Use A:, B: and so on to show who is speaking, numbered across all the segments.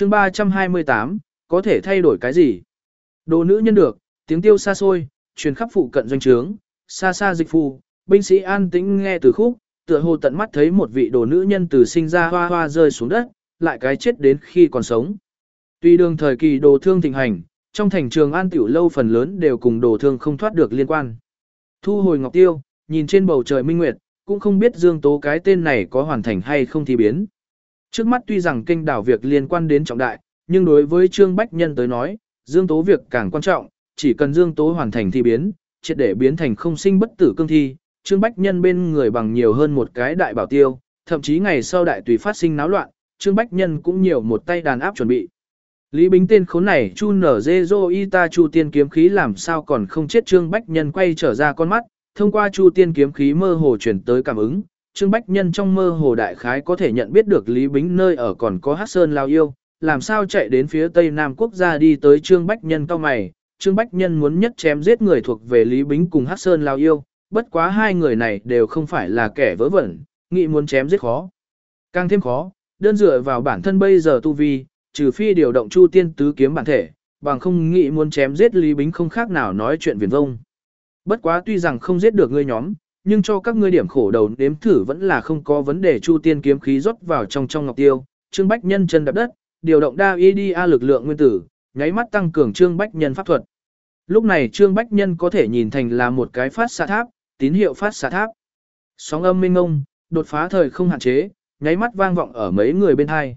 A: chương 328, có thể thay đổi cái gì? Đồ nữ nhân được, tiếng tiêu xa xôi, truyền khắp phụ cận doanh trướng, xa xa dịch phù, binh sĩ an tĩnh nghe từ khúc, tựa hồ tận mắt thấy một vị đồ nữ nhân từ sinh ra hoa hoa rơi xuống đất, lại cái chết đến khi còn sống. Tuy đường thời kỳ đồ thương thịnh hành, trong thành trường an tiểu lâu phần lớn đều cùng đồ thương không thoát được liên quan. Thu hồi ngọc tiêu, nhìn trên bầu trời minh nguyệt, cũng không biết Dương Tố cái tên này có hoàn thành hay không thì biến. Trước mắt tuy rằng kênh đảo việc liên quan đến trọng đại, nhưng đối với Trương Bách Nhân tới nói, Dương Tố việc càng quan trọng, chỉ cần Dương Tố hoàn thành thi biến, triệt để biến thành không sinh bất tử cương thi, Trương Bách Nhân bên người bằng nhiều hơn một cái đại bảo tiêu, thậm chí ngày sau đại tùy phát sinh náo loạn, Trương Bách Nhân cũng nhiều một tay đàn áp chuẩn bị. Lý Bính tên khốn này chu nở dê dô y ta chu tiên kiếm khí làm sao còn không chết. Trương Bách Nhân quay trở ra con mắt, thông qua chu tiên kiếm khí mơ hồ chuyển tới cảm ứng, Trương Bách Nhân trong mơ hồ đại khái có thể nhận biết được Lý Bính nơi ở còn có Hắc Sơn Lao Yêu, làm sao chạy đến phía Tây Nam Quốc gia đi tới. Trương Bách Nhân cao mày, Trương Bách Nhân muốn nhất chém giết người thuộc về Lý Bính cùng Hắc Sơn Lao Yêu, bất quá hai người này đều không phải là kẻ vớ vẩn, nghĩ muốn chém giết khó. Càng thêm khó, đơn dựa vào bản thân bây giờ tu vi, trừ phi điều động chu tiên tứ kiếm bản thể, bằng không nghĩ muốn chém giết Lý Bính không khác nào nói chuyện viển vông. Bất quá tuy rằng không giết được ngươi nhóm, nhưng cho các ngươi điểm khổ đầu nếm thử vẫn là không có vấn đề. Chu tiên kiếm khí rót vào trong ngọc tiêu, Trương Bách Nhân chân đạp đất, điều động đa IDA lực lượng nguyên tử, nháy mắt tăng cường Trương Bách Nhân pháp thuật. Lúc này Trương Bách Nhân có thể nhìn thành là một cái phát xạ tháp, tín hiệu phát xạ tháp. Sóng âm mênh mông, đột phá thời không hạn chế, nháy mắt vang vọng ở mấy người bên hai.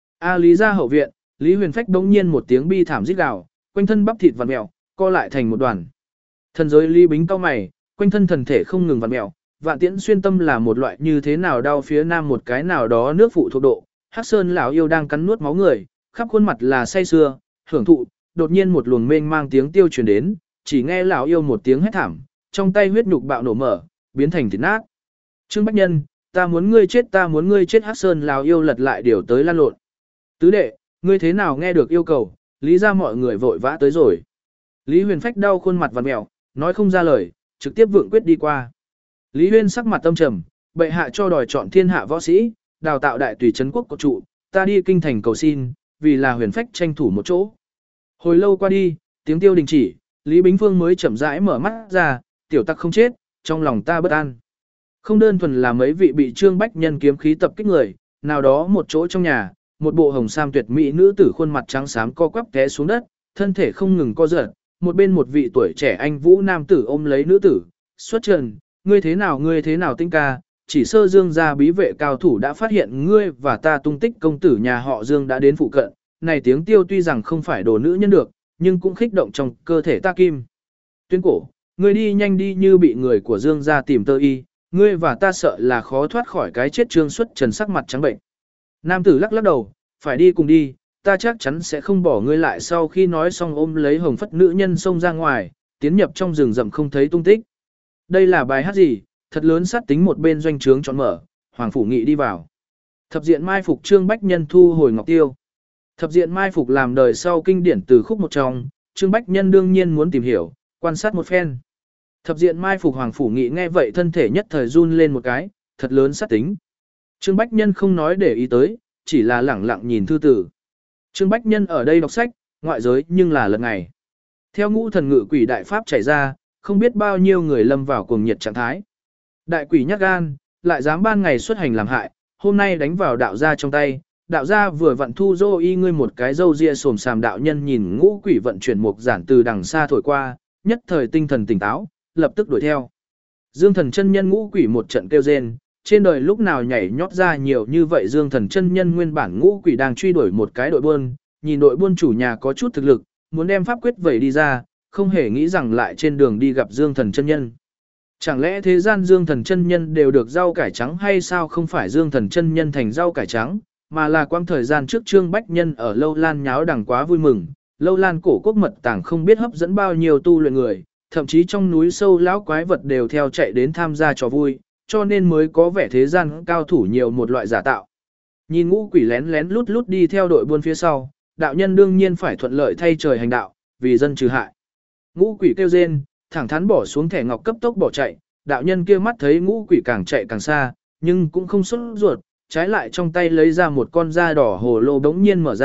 A: Lý gia hậu viện, Lý Huyền Phách đống nhiên một tiếng bi thảm rít gào, quanh thân bắp thịt vặn mèo, co lại thành một đoàn. Thần giới Lý Bính cau mày, quanh thân thần thể không ngừng vặn mèo, vạn tiễn xuyên tâm là một loại như thế nào đau phía nam một cái nào đó nước phụ thuộc độ. Hắc Sơn lão yêu đang cắn nuốt máu người, khắp khuôn mặt là say sưa, hưởng thụ, đột nhiên một luồng mênh mang tiếng tiêu truyền đến, chỉ nghe lão yêu một tiếng hét thảm, trong tay huyết nhục bạo nổ mở, biến thành thịt nát. Trương Bách Nhân, ta muốn ngươi chết, ta muốn ngươi chết. Hắc Sơn lão yêu lật lại điều tới lan lộn. Tứ đệ, ngươi thế nào nghe được yêu cầu? Lý ra mọi người vội vã tới rồi. Lý Huyền Phách đau khuôn mặt vặn mèo, nói không ra lời, trực tiếp vượng quyết đi qua. Lý Huyên sắc mặt tâm trầm, bệ hạ cho đòi chọn thiên hạ võ sĩ, đào tạo đại tùy trấn quốc cột trụ, ta đi kinh thành cầu xin, vì là Huyền Phách tranh thủ một chỗ. Hồi lâu qua đi, tiếng tiêu đình chỉ, Lý Bính Phương mới chậm rãi mở mắt ra, tiểu tặc không chết, trong lòng ta bất an. Không đơn thuần là mấy vị bị Trương Bách Nhân kiếm khí tập kích người, nào đó một chỗ trong nhà, một bộ hồng sam tuyệt mỹ nữ tử khuôn mặt trắng xám co quắp té xuống đất, thân thể không ngừng co giật, một bên một vị tuổi trẻ anh vũ nam tử ôm lấy nữ tử, xuất trần, ngươi thế nào tinh ca, chỉ sơ Dương gia bí vệ cao thủ đã phát hiện ngươi và ta tung tích, công tử nhà họ Dương đã đến phụ cận, này tiếng tiêu tuy rằng không phải đồ nữ nhân được, nhưng cũng khích động trong cơ thể ta kim. Tuyên cổ, ngươi đi nhanh đi, như bị người của Dương gia tìm tơ y, ngươi và ta sợ là khó thoát khỏi cái chết. Trương Xuất Trần sắc mặt trắng bệnh. Nam tử lắc lắc đầu, phải đi cùng đi, ta chắc chắn sẽ không bỏ ngươi lại. Sau khi nói xong ôm lấy hồng phất nữ nhân xông ra ngoài, tiến nhập trong rừng rậm không thấy tung tích. Đây là bài hát gì, thật lớn sát tính. Một bên doanh trướng chọn mở, Hoàng Phủ Nghị đi vào. Thập diện mai phục. Trương Bách Nhân thu hồi ngọc tiêu. Thập diện mai phục làm đời sau kinh điển từ khúc một trong, Trương Bách Nhân đương nhiên muốn tìm hiểu, quan sát một phen. Thập diện mai phục. Hoàng Phủ Nghị nghe vậy thân thể nhất thời run lên một cái, thật lớn sát tính. Trương Bách Nhân không nói để ý tới, chỉ là lẳng lặng nhìn thư tử. Trương Bách Nhân ở đây đọc sách, ngoại giới nhưng là lần ngày. Theo ngũ thần ngự quỷ đại pháp chảy ra, không biết bao nhiêu người lâm vào cuồng nhiệt trạng thái. Đại quỷ nhát gan, lại dám ban ngày xuất hành làm hại, hôm nay đánh vào đạo gia trong tay. Đạo gia vừa vận thu dô y ngươi một cái râu ria xồm xàm. Đạo nhân nhìn ngũ quỷ vận chuyển mục giản từ đằng xa thổi qua, nhất thời tinh thần tỉnh táo, lập tức đuổi theo. Dương Thần chân nhân ngũ quỷ một trận kêu rên, trên đời lúc nào nhảy nhót ra nhiều như vậy. Dương Thần chân nhân nguyên bản ngũ quỷ đang truy đuổi một cái đội buôn, nhìn đội buôn chủ nhà có chút thực lực, muốn đem pháp quyết vẩy đi ra, không hề nghĩ rằng lại trên đường đi gặp Dương Thần chân nhân. Chẳng lẽ thế gian Dương Thần chân nhân đều được rau cải trắng hay sao? Không phải Dương Thần chân nhân thành rau cải trắng, mà là quang thời gian trước Trương Bách Nhân ở Lâu Lan nháo đằng quá vui mừng. Lâu Lan cổ quốc mật tàng không biết hấp dẫn bao nhiêu tu luyện người, thậm chí trong núi sâu lão quái vật đều theo chạy đến tham gia trò vui, cho nên mới có vẻ thế gian cao thủ nhiều một loại giả tạo. Nhìn ngũ quỷ lén lén lút lút đi theo đội buôn phía sau, đạo nhân đương nhiên phải thuận lợi thay trời hành đạo, vì dân trừ hại. Ngũ quỷ kêu rên, thẳng thắn bỏ xuống thẻ ngọc cấp tốc bỏ chạy. Đạo nhân kia mắt thấy ngũ quỷ càng chạy càng xa, nhưng cũng không sốt ruột, trái lại trong tay lấy ra một con da đỏ hồ lô bỗng nhiên mở ra,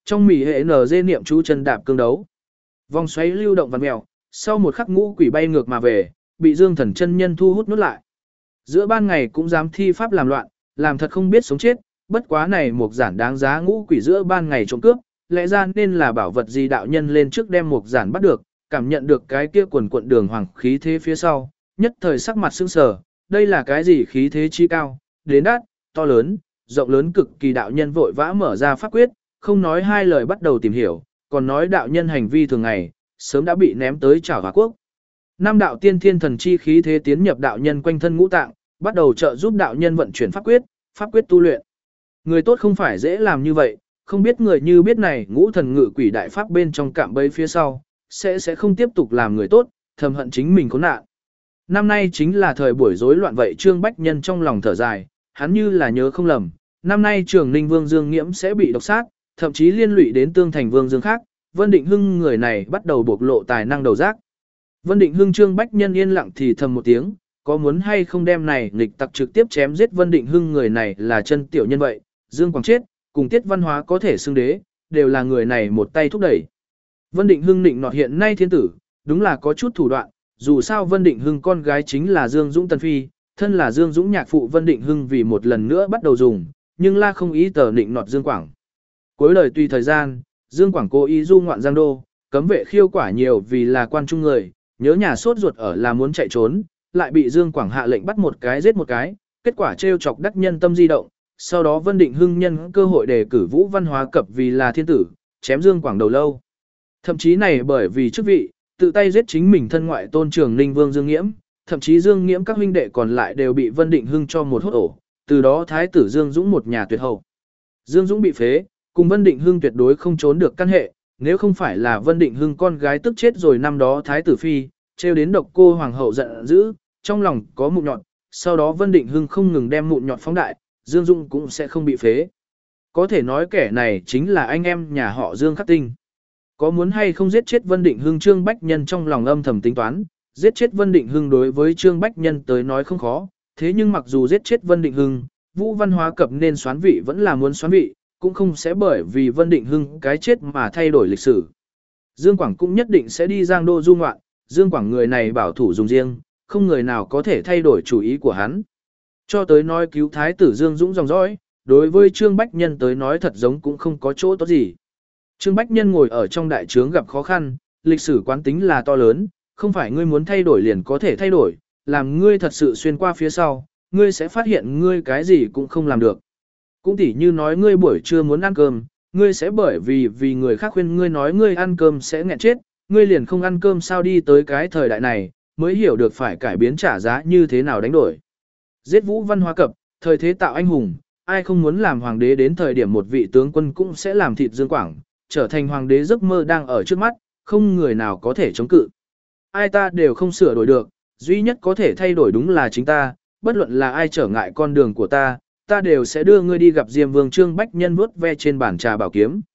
A: Trong mỉ hệ NG niệm chú chân đạp cương đấu. Vòng xoáy lưu động vặn mèo, sau một khắc ngũ quỷ bay ngược mà về, bị Dương Thần chân nhân thu hút nuốt lại. Giữa ban ngày cũng dám thi pháp làm loạn, làm thật không biết sống chết, bất quá này một giản đáng giá ngũ quỷ giữa ban ngày trộm cướp, lẽ ra nên là bảo vật gì đạo nhân lên trước đem một giản bắt được, cảm nhận được cái kia quần quận đường hoàng khí thế phía sau, nhất thời sắc mặt sững sờ, đây là cái gì khí thế chi cao, đến đắt, to lớn, rộng lớn cực kỳ đạo nhân vội vã mở ra pháp quyết, không nói hai lời bắt đầu tìm hiểu, còn nói đạo nhân hành vi thường ngày, sớm đã bị ném tới chảo Hòa Quốc. Năm đạo tiên thiên thần chi khí thế tiến nhập đạo nhân quanh thân ngũ tạng, bắt đầu trợ giúp đạo nhân vận chuyển pháp quyết tu luyện. Người tốt không phải dễ làm như vậy, không biết người như biết này ngũ thần ngự quỷ đại pháp bên trong cạm bẫy phía sau, sẽ không tiếp tục làm người tốt, thầm hận chính mình khốn nạn. Năm nay chính là thời buổi rối loạn vậy Trương Bách Nhân trong lòng thở dài, hắn như là nhớ không lầm, năm nay Trường Ninh Vương Dương Nghiễm sẽ bị độc sát, thậm chí liên lụy đến Tương Thành Vương Dương khác, Vân Định Hưng người này bắt đầu bộc lộ tài năng đầu giác. Vân Định Hưng Trương Bách Nhân yên lặng thì thầm một tiếng, có muốn hay không đem này nghịch tặc trực tiếp chém giết Vân Định Hưng người này là chân tiểu nhân vậy, Dương Quảng chết, cùng Tiết Văn Hóa có thể xưng đế, đều là người này một tay thúc đẩy. Vân Định Hưng định nọt hiện nay thiên tử, đúng là có chút thủ đoạn, dù sao Vân Định Hưng con gái chính là Dương Dũng Tần Phi, thân là Dương Dũng nhạc phụ Vân Định Hưng vì một lần nữa bắt đầu dùng, nhưng la không ý tờ định nọt Dương Quảng. Cuối lời tùy thời gian, Dương Quảng cố ý du ngoạn Giang Đô, cấm vệ khiêu quả nhiều vì là quan trung người, nhớ nhà sốt ruột ở là muốn chạy trốn, lại bị Dương Quảng hạ lệnh bắt một cái giết một cái, kết quả trêu chọc đắc nhân tâm di động, sau đó Vân Định Hưng nhân cơ hội đề cử Vũ Văn Hóa cập vì là thiên tử, chém Dương Quảng đầu lâu. Thậm chí này bởi vì chức vị, tự tay giết chính mình thân ngoại tôn Trường Ninh Vương Dương Nghiễm, thậm chí Dương Nghiễm các huynh đệ còn lại đều bị Vân Định Hưng cho một hốt ổ, từ đó thái tử Dương Dũng một nhà tuyệt hậu. Dương Dũng bị phế, cùng Vân Định Hưng tuyệt đối không trốn được căn hệ, nếu không phải là Vân Định Hưng con gái tức chết rồi năm đó thái tử phi, trêu đến độc cô hoàng hậu giận dữ, trong lòng có mụn nhọt, sau đó Vân Định Hưng không ngừng đem mụn nhọt phóng đại, Dương Dũng cũng sẽ không bị phế. Có thể nói kẻ này chính là anh em nhà họ Dương Khắc Tinh. Có muốn hay không giết chết Vân Định Hưng Trương Bách Nhân trong lòng âm thầm tính toán, giết chết Vân Định Hưng đối với Trương Bách Nhân tới nói không khó, thế nhưng mặc dù giết chết Vân Định Hưng, Vũ Văn Hóa cập nên xoán vị vẫn là muốn xoán vị, cũng không sẽ bởi vì Vân Định Hưng cái chết mà thay đổi lịch sử. Dương Quảng cũng nhất định sẽ đi Giang Đô du ngoạn, Dương Quảng người này bảo thủ dùng riêng, không người nào có thể thay đổi chủ ý của hắn. Cho tới nói cứu thái tử Dương Dũng dòng dõi, đối với Trương Bách Nhân tới nói thật giống cũng không có chỗ tốt gì. Trương Bách Nhân ngồi ở trong đại trướng gặp khó khăn, lịch sử quán tính là to lớn, không phải ngươi muốn thay đổi liền có thể thay đổi, làm ngươi thật sự xuyên qua phía sau, ngươi sẽ phát hiện ngươi cái gì cũng không làm được. Cũng tỉ như nói ngươi buổi trưa muốn ăn cơm, ngươi sẽ bởi vì người khác khuyên ngươi nói ngươi ăn cơm sẽ nghẹn chết, ngươi liền không ăn cơm sao đi tới cái thời đại này, mới hiểu được phải cải biến trả giá như thế nào đánh đổi. Giết Vũ Văn Hóa cập, thời thế tạo anh hùng, ai không muốn làm hoàng đế đến thời điểm một vị tướng quân cũng sẽ làm thịt Dương Quảng, trở thành hoàng đế giấc mơ đang ở trước mắt, không người nào có thể chống cự. Ai ta đều không sửa đổi được, duy nhất có thể thay đổi đúng là chính ta, bất luận là ai trở ngại con đường của ta đều sẽ đưa ngươi đi gặp Diêm Vương Trương Bách Nhân vuốt ve trên bàn trà bảo kiếm.